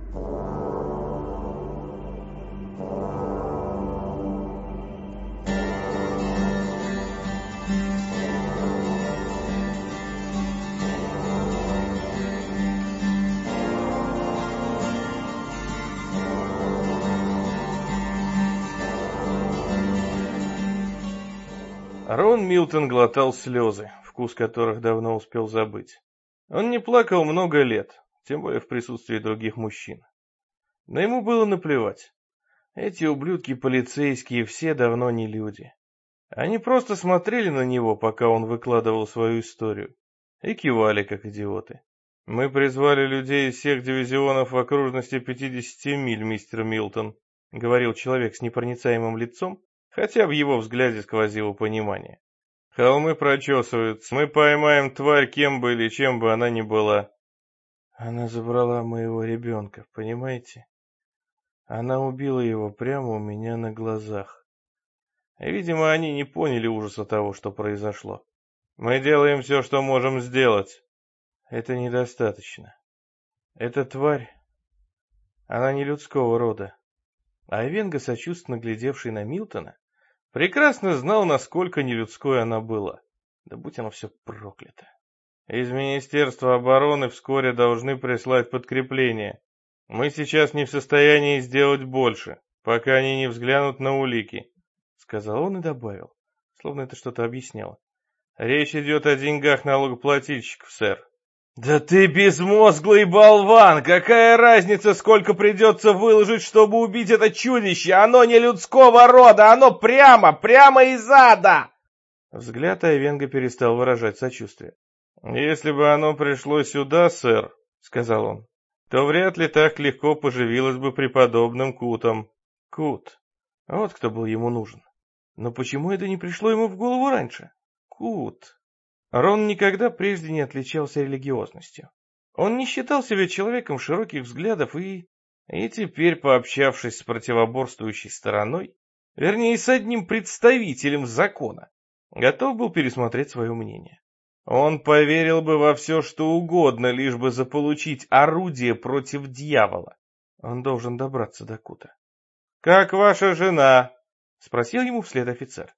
Рон Милтон глотал слезы, вкус которых давно успел забыть. Он не плакал много лет, тем более в присутствии других мужчин. Но ему было наплевать. Эти ублюдки полицейские все давно не люди. Они просто смотрели на него, пока он выкладывал свою историю, и кивали, как идиоты. «Мы призвали людей из всех дивизионов в окружности 50 миль, мистер Милтон», — говорил человек с непроницаемым лицом, хотя в его взгляде сквозило понимание. «Холмы прочесываются, мы поймаем тварь, кем бы или чем бы она ни была». Она забрала моего ребенка, понимаете? Она убила его прямо у меня на глазах. Видимо, они не поняли ужаса того, что произошло. Мы делаем все, что можем сделать. Это недостаточно. Эта тварь, она не людского рода. А Венга, сочувственно глядевший на Милтона, прекрасно знал, насколько нелюдской она была. Да будь оно все проклято. Из Министерства обороны вскоре должны прислать подкрепление. Мы сейчас не в состоянии сделать больше, пока они не взглянут на улики, — сказал он и добавил, словно это что-то объясняло. Речь идет о деньгах налогоплательщиков, сэр. «Да ты безмозглый болван! Какая разница, сколько придется выложить, чтобы убить это чудище? Оно не людского рода, оно прямо из ада!» Взгляд Айвенга перестал выражать сочувствие. «Если бы оно пришло сюда, сэр, — сказал он, — то вряд ли так легко поживилось бы преподобным Кутом». Кут. Вот кто был ему нужен. Но почему это не пришло ему в голову раньше? Кут. Рон никогда прежде не отличался религиозностью. Он не считал себя человеком широких взглядов и теперь, пообщавшись с противоборствующей стороной, вернее, с одним представителем закона, готов был пересмотреть свое мнение. Он поверил бы во все, что угодно, лишь бы заполучить орудие против дьявола. Он должен добраться до Кута. «Как ваша жена?» — спросил ему вслед офицер.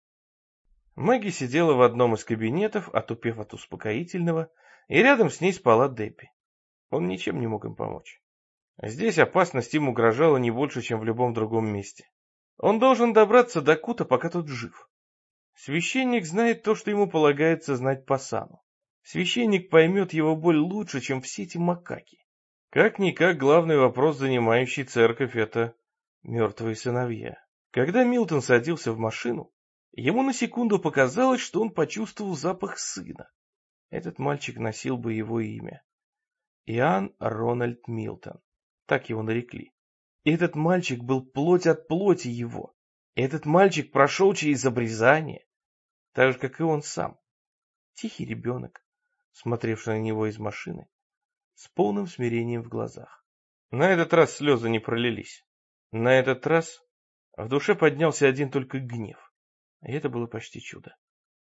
Мэгги сидела в одном из кабинетов, отупев от успокоительного, и рядом с ней спала Дебби. Он ничем не мог им помочь. Здесь опасность им угрожала не больше, чем в любом другом месте. Он должен добраться до Кута, пока тот жив. Священник знает то, что ему полагается знать по сану. Священник поймет его боль лучше, чем все эти макаки. Как-никак главный вопрос, занимающий церковь, — это мертвые сыновья. Когда Милтон садился в машину, ему на секунду показалось, что он почувствовал запах сына. Этот мальчик носил бы его имя. Иоанн Рональд Милтон. Так его нарекли. И этот мальчик был плоть от плоти его. И этот мальчик прошел через обрезание, так же, как и он сам. Тихий ребенок, смотревший на него из машины, с полным смирением в глазах. На этот раз слезы не пролились. На этот раз в душе поднялся один только гнев. И это было почти чудо.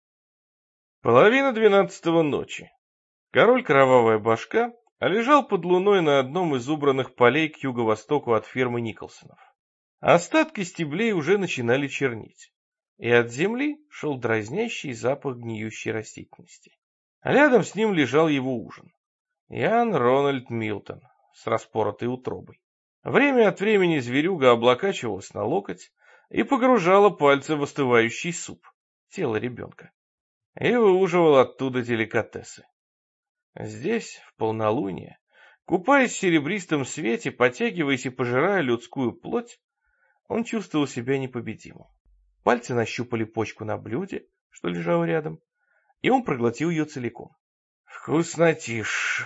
11:30 ночи. Король Кровавая Башка лежал под луной на одном из убранных полей к юго-востоку от фермы Николсонов. Остатки стеблей уже начинали чернеть, и от земли шел дразнящий запах гниющей растительности. Рядом с ним лежал его ужин. Иоанн Рональд Милтон с распоротой утробой. Время от времени зверюга облокачивалась на локоть и погружала пальцы в остывающий суп, тело ребенка, и выуживала оттуда деликатесы. Здесь, в полнолуние, купаясь в серебристом свете, потягиваясь и пожирая людскую плоть, он чувствовал себя непобедимым. Пальцы нащупали почку на блюде, что лежало рядом, и он проглотил ее целиком. Вкуснотищ!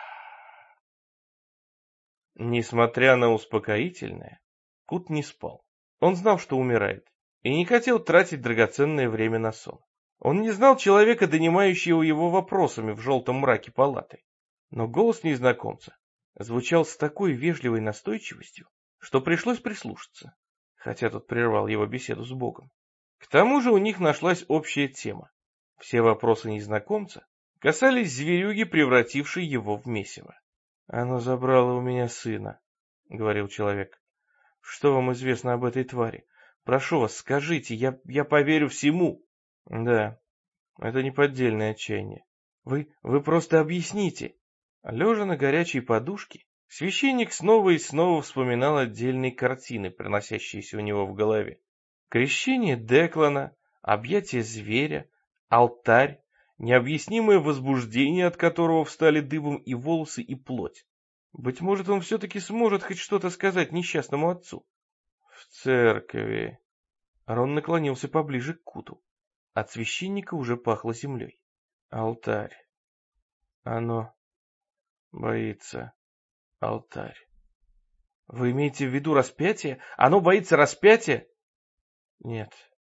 Несмотря на успокоительное, Кут не спал. Он знал, что умирает, и не хотел тратить драгоценное время на сон. Он не знал человека, донимающего его вопросами в желтом мраке палаты. Но голос незнакомца звучал с такой вежливой настойчивостью, что пришлось прислушаться, хотя тот прервал его беседу с Богом. К тому же у них нашлась общая тема. Все вопросы незнакомца касались зверюги, превратившей его в месиво. «Оно забрало у меня сына», — говорил человек. «Что вам известно об этой твари? Прошу вас, скажите, я поверю всему». «Да, это неподдельное отчаяние. Вы просто объясните». Лежа на горячей подушке, священник снова и снова вспоминал отдельные картины, проносящиеся у него в голове. Крещение Деклана, объятие зверя, алтарь, необъяснимое возбуждение, от которого встали дыбом и волосы, и плоть. Быть может, он все-таки сможет хоть что-то сказать несчастному отцу. В церкви. Рон наклонился поближе к куту. От священника уже пахло землей. Алтарь. Оно боится. Алтарь. Вы имеете в виду распятие? Оно боится распятия? Нет.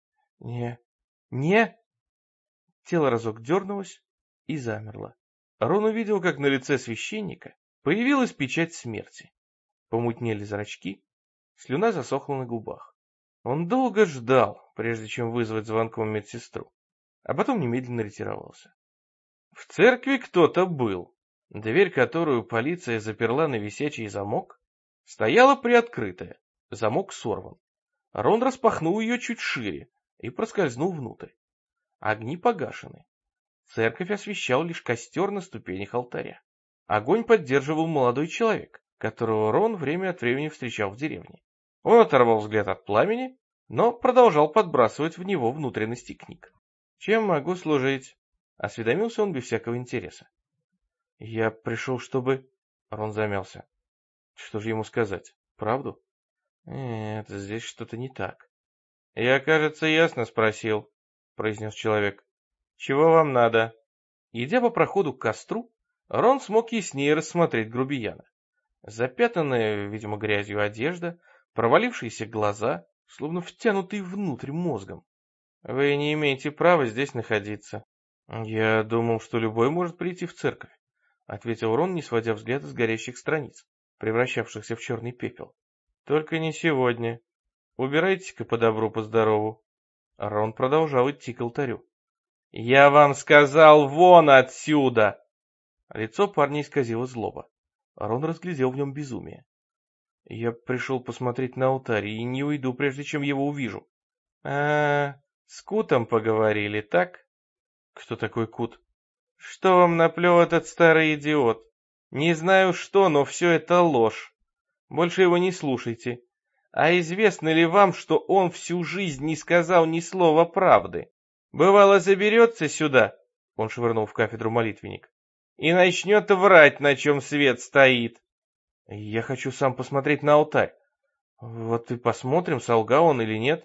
Не. Тело разок дернулось и замерло. Рон увидел, как на лице священника появилась печать смерти. Помутнели зрачки, слюна засохла на губах. Он долго ждал, прежде чем вызвать звонком медсестру, а потом немедленно ретировался. В церкви кто-то был. Дверь, которую полиция заперла на висячий замок, стояла приоткрытая, замок сорван. Рон распахнул ее чуть шире и проскользнул внутрь. Огни погашены. Церковь освещал лишь костер на ступенях алтаря. Огонь поддерживал молодой человек, которого Рон время от времени встречал в деревне. Он оторвал взгляд от пламени, но продолжал подбрасывать в него внутренности книг. «Чем могу служить?» — осведомился он без всякого интереса. «Я пришел, чтобы...» — Рон замялся. Что же ему сказать? Правду? Нет, здесь что-то не так. «Я, кажется, ясно спросил», — произнес человек. «Чего вам надо?» Идя по проходу к костру, Рон смог яснее рассмотреть грубияна. Запятанная, видимо, грязью одежда, провалившиеся глаза, словно втянутые внутрь мозгом. «Вы не имеете права здесь находиться». «Я думал, что любой может прийти в церковь», — ответил Рон, не сводя взгляда с горящих страниц, превращавшихся в черный пепел. «Только не сегодня. Убирайтесь-ка по добру, по здорову». Рон продолжал идти к алтарю. «Я вам сказал, вон отсюда!» Лицо парня исказило злоба. Рон разглядел в нем безумие. «Я пришел посмотреть на алтарь и не уйду, прежде чем его увижу». С Кутом поговорили, так?» «Кто такой Кут?» «Что вам наплел этот старый идиот? Не знаю что, но все это ложь. Больше его не слушайте. А известно ли вам, что он всю жизнь не сказал ни слова правды? Бывало, заберется сюда, — он швырнул в кафедру молитвенник, — и начнет врать, на чем свет стоит». «Я хочу сам посмотреть на алтарь. Вот и посмотрим, солгал он или нет».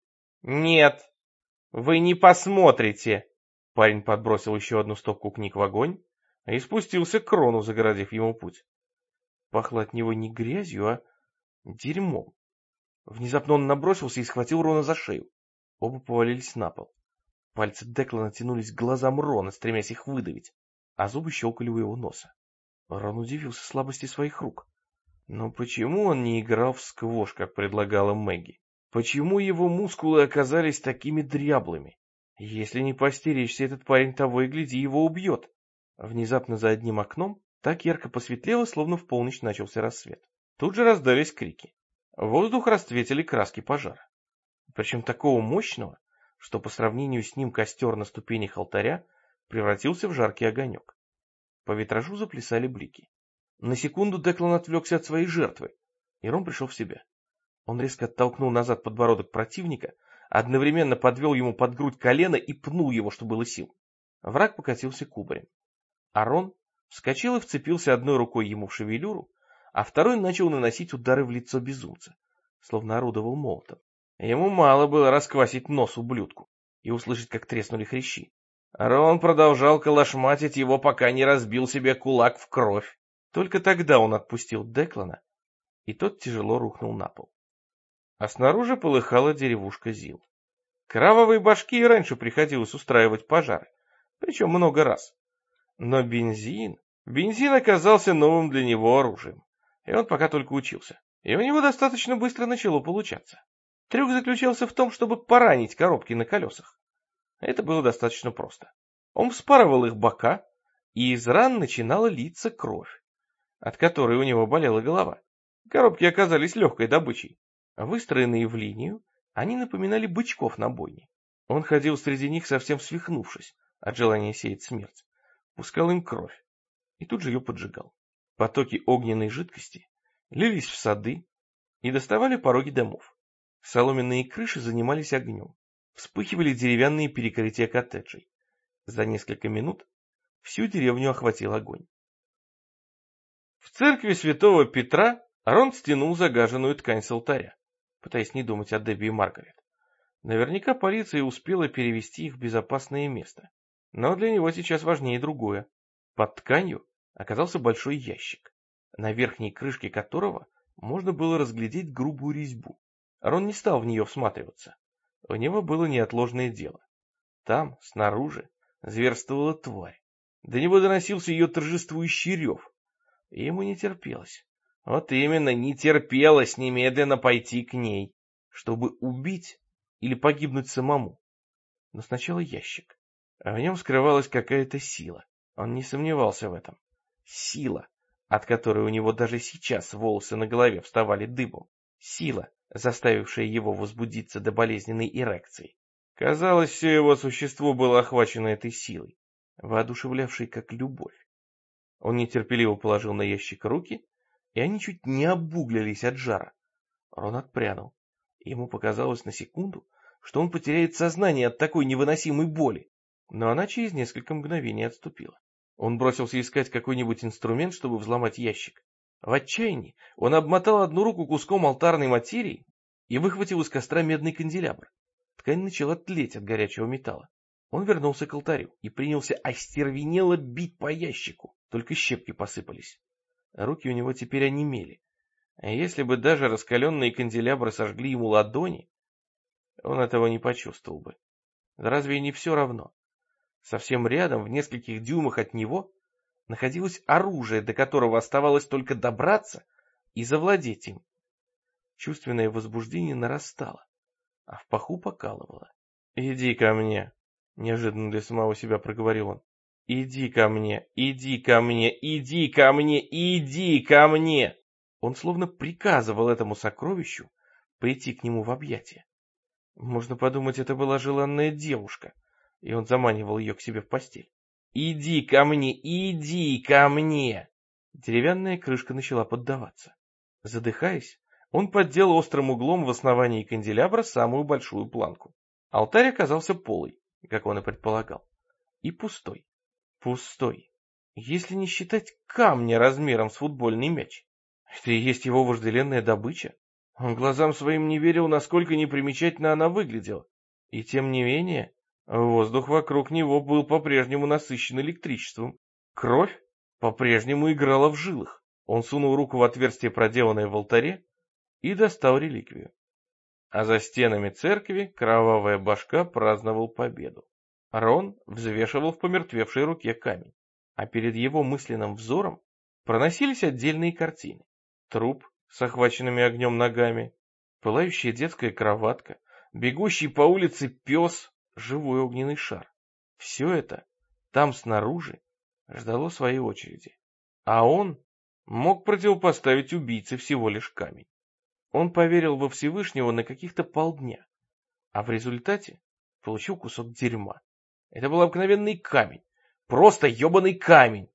«Нет, вы не посмотрите». Парень подбросил еще одну стопку книг в огонь и спустился к Рону, загородив ему путь. Пахло от него не грязью, а дерьмом. Внезапно он набросился и схватил Рона за шею. Оба повалились на пол. Пальцы Деклана тянулись к глазам Рона, стремясь их выдавить, а зубы щелкали у его носа. Рон удивился слабости своих рук. Но почему он не играл в сквош, как предлагала Мэгги? Почему его мускулы оказались такими дряблыми? Если не постеречься, этот парень того и гляди его убьет. Внезапно за одним окном так ярко посветлело, словно в полночь начался рассвет. Тут же раздались крики. В воздух расцветили краски пожара. Причем такого мощного, что по сравнению с ним костер на ступенях алтаря превратился в жаркий огонек. По витражу заплясали блики. На секунду Деклан отвлекся от своей жертвы, и Рон пришел в себя. Он резко оттолкнул назад подбородок противника, одновременно подвел ему под грудь колено и пнул его, что было сил. Враг покатился кубарем. Рон вскочил и вцепился одной рукой ему в шевелюру, а второй начал наносить удары в лицо безумца, словно орудовал молотом. Ему мало было расквасить нос ублюдку и услышать, как треснули хрящи. Рон продолжал колошматить его, пока не разбил себе кулак в кровь. Только тогда он отпустил Деклана, и тот тяжело рухнул на пол. А снаружи полыхала деревушка Зил. Кровавой башке и раньше приходилось устраивать пожары, причем много раз. Но бензин оказался новым для него оружием, и он пока только учился. И у него достаточно быстро начало получаться. Трюк заключался в том, чтобы поранить коробки на колесах. Это было достаточно просто. Он вспарывал их бока, и из ран начинала литься кровь, от которой у него болела голова. Коробки оказались легкой добычей. Выстроенные в линию, они напоминали бычков на бойне. Он ходил среди них, совсем свихнувшись от желания сеять смерть, пускал им кровь и тут же ее поджигал. Потоки огненной жидкости лились в сады и доставали пороги домов. Соломенные крыши занимались огнем, вспыхивали деревянные перекрытия коттеджей. За несколько минут всю деревню охватил огонь. В церкви святого Петра Рон стянул загаженную ткань с алтаря, пытаясь не думать о Дебби и Маргарет. Наверняка полиция успела перевести их в безопасное место. Но для него сейчас важнее другое. Под тканью оказался большой ящик, на верхней крышке которого можно было разглядеть грубую резьбу. Рон не стал в нее всматриваться. У него было неотложное дело. Там, снаружи, зверствовала тварь. До него доносился ее торжествующий рев. И ему не терпелось. Вот именно, не терпелось немедленно пойти к ней, чтобы убить или погибнуть самому. Но сначала ящик. А в нем скрывалась какая-то сила. Он не сомневался в этом. Сила, от которой у него даже сейчас волосы на голове вставали дыбом. Сила, заставившая его возбудиться до болезненной эрекции. Казалось, все его существо было охвачено этой силой, воодушевлявшей как любовь. Он нетерпеливо положил на ящик руки, и они чуть не обуглились от жара. Рон отпрянул. Ему показалось на секунду, что он потеряет сознание от такой невыносимой боли, но она через несколько мгновений отступила. Он бросился искать какой-нибудь инструмент, чтобы взломать ящик. В отчаянии он обмотал одну руку куском алтарной материи и выхватил из костра медный канделябр. Ткань начала тлеть от горячего металла. Он вернулся к алтарю и принялся остервенело бить по ящику, только щепки посыпались. Руки у него теперь онемели. А если бы даже раскаленные канделябры сожгли ему ладони, он этого не почувствовал бы. Да разве и не все равно? Совсем рядом, в нескольких дюймах от него, находилось оружие, до которого оставалось только добраться и завладеть им. Чувственное возбуждение нарастало, а в паху покалывало. «Иди ко мне!» — неожиданно для самого себя проговорил он. «Иди ко мне! Иди ко мне! Иди ко мне! Иди ко мне!» Он словно приказывал этому сокровищу прийти к нему в объятия. Можно подумать, это была желанная девушка, и он заманивал ее к себе в постель. «Иди ко мне! Иди ко мне!» Деревянная крышка начала поддаваться. Задыхаясь, он поддел острым углом в основании канделябра самую большую планку. Алтарь оказался полый, как он и предполагал, и пустой. Пустой, если не считать камня размером с футбольный мяч. Это и есть его вожделенная добыча. Он глазам своим не верил, насколько непримечательно она выглядела. И тем не менее, воздух вокруг него был по-прежнему насыщен электричеством. Кровь по-прежнему играла в жилах. Он сунул руку в отверстие, проделанное в алтаре, и достал реликвию. А за стенами церкви кровавая башка праздновал победу. Рон взвешивал в помертвевшей руке камень, а перед его мысленным взором проносились отдельные картины. Труп с охваченными огнем ногами, пылающая детская кроватка, бегущий по улице пес, живой огненный шар. Все это там снаружи ждало своей очереди. А он мог противопоставить убийце всего лишь камень. Он поверил во Всевышнего на каких-то полдня, а в результате получил кусок дерьма. Это был обыкновенный камень, просто ебаный камень.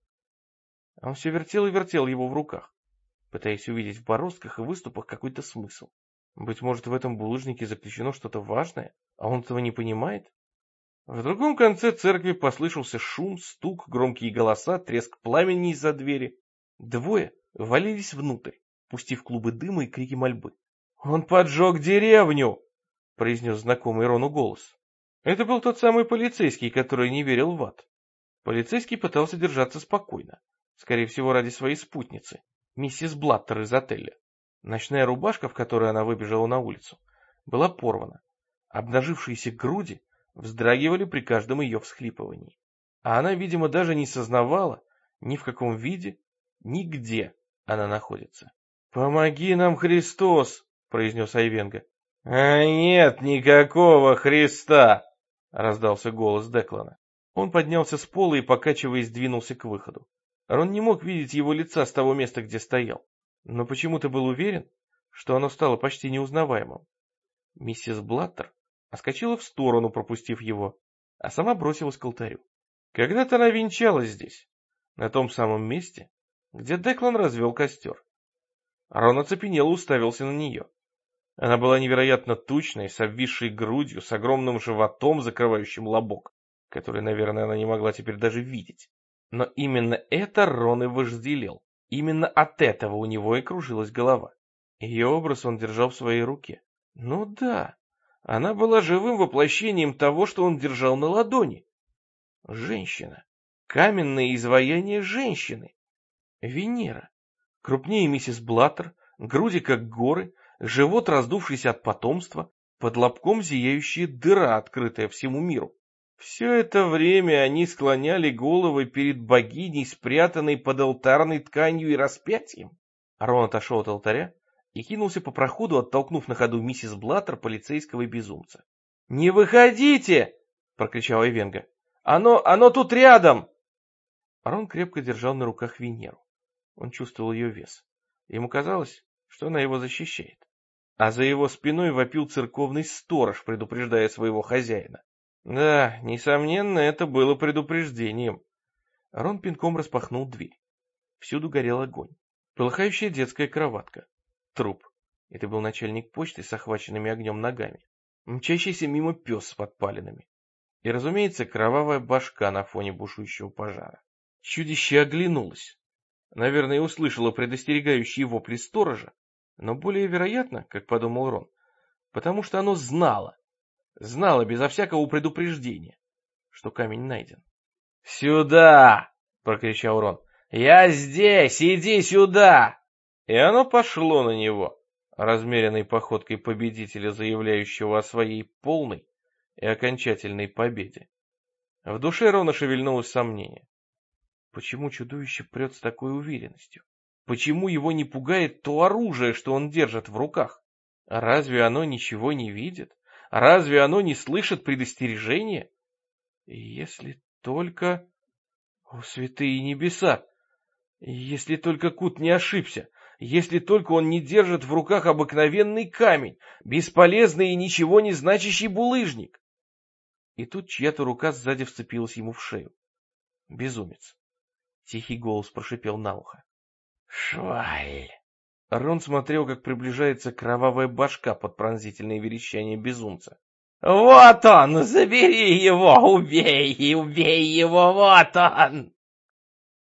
Он все вертел и вертел его в руках, пытаясь увидеть в бороздках и выступах какой-то смысл. Быть может, в этом булыжнике заключено что-то важное, а он этого не понимает? В другом конце церкви послышался шум, стук, громкие голоса, треск пламени из-за двери. Двое ввалились внутрь, пустив клубы дыма и крики мольбы. «Он поджег деревню!» — произнес знакомый Рону голос. Это был тот самый полицейский, который не верил в ад. Полицейский пытался держаться спокойно, скорее всего ради своей спутницы, миссис Блаттер из отеля. Ночная рубашка, в которой она выбежала на улицу, была порвана. Обнажившиеся груди вздрагивали при каждом ее всхлипывании. А она, видимо, даже не сознавала, ни в каком виде, ни где она находится. «Помоги нам, Христос!» — произнес Айвенго. «А нет никакого Христа!» — раздался голос Деклана. Он поднялся с пола и, покачиваясь, двинулся к выходу. Рон не мог видеть его лица с того места, где стоял. но почему-то был уверен, что оно стало почти неузнаваемым. Миссис Блаттер отскочила в сторону, пропустив его, а сама бросилась к алтарю. Когда-то она венчалась здесь, на том самом месте, где Деклан развел костер. Рон оцепенело уставился на нее. Она была невероятно тучной, с обвисшей грудью, с огромным животом, закрывающим лобок, который, наверное, она не могла теперь даже видеть. Но именно это Рон и вожделел. Именно от этого у него и кружилась голова. Ее образ он держал в своей руке. Ну да, она была живым воплощением того, что он держал на ладони. Женщина. Каменное изваяние женщины. Венера. Крупнее миссис Блаттер, груди как горы, живот раздувшийся от потомства, под лобком зияющая дыра, открытая всему миру. Все это время они склоняли головы перед богиней, спрятанной под алтарной тканью и распятием. Рон отошел от алтаря и кинулся по проходу, оттолкнув на ходу миссис Блаттер, полицейского и безумца. «Не выходите!» — прокричала Эвенга. «Оно тут рядом!» Рон крепко держал на руках Венеру. Он чувствовал ее вес. Ему казалось, что она его защищает. А за его спиной вопил церковный сторож, предупреждая своего хозяина. Да, несомненно, это было предупреждением. Рон пинком распахнул дверь. Всюду горел огонь. Полыхающая детская кроватка. Труп. Это был начальник почты с охваченными огнем ногами. Мчащийся мимо пес с подпалинами. И, разумеется, кровавая башка на фоне бушующего пожара. Чудище оглянулось. Наверное, услышала предостерегающие вопли сторожа, но более вероятно, как подумал Рон, потому что оно знало безо всякого предупреждения, что камень найден. «Сюда!» — прокричал Рон. «Я здесь! Иди сюда!» И оно пошло на него, размеренной походкой победителя, заявляющего о своей полной и окончательной победе. В душе Рона шевельнулось сомнение. Почему чудовище прет с такой уверенностью? Почему его не пугает то оружие, что он держит в руках? Разве оно ничего не видит? Разве оно не слышит предостережения? Если только... О, святые небеса! Если только Кут не ошибся! Если только он не держит в руках обыкновенный камень, бесполезный и ничего не значащий булыжник! И тут чья-то рука сзади вцепилась ему в шею. Безумец. Тихий голос прошипел на ухо. «Шваль!» Рон смотрел, как приближается кровавая башка под пронзительное верещание безумца. «Вот он! Забери его! Убей его! Вот он!»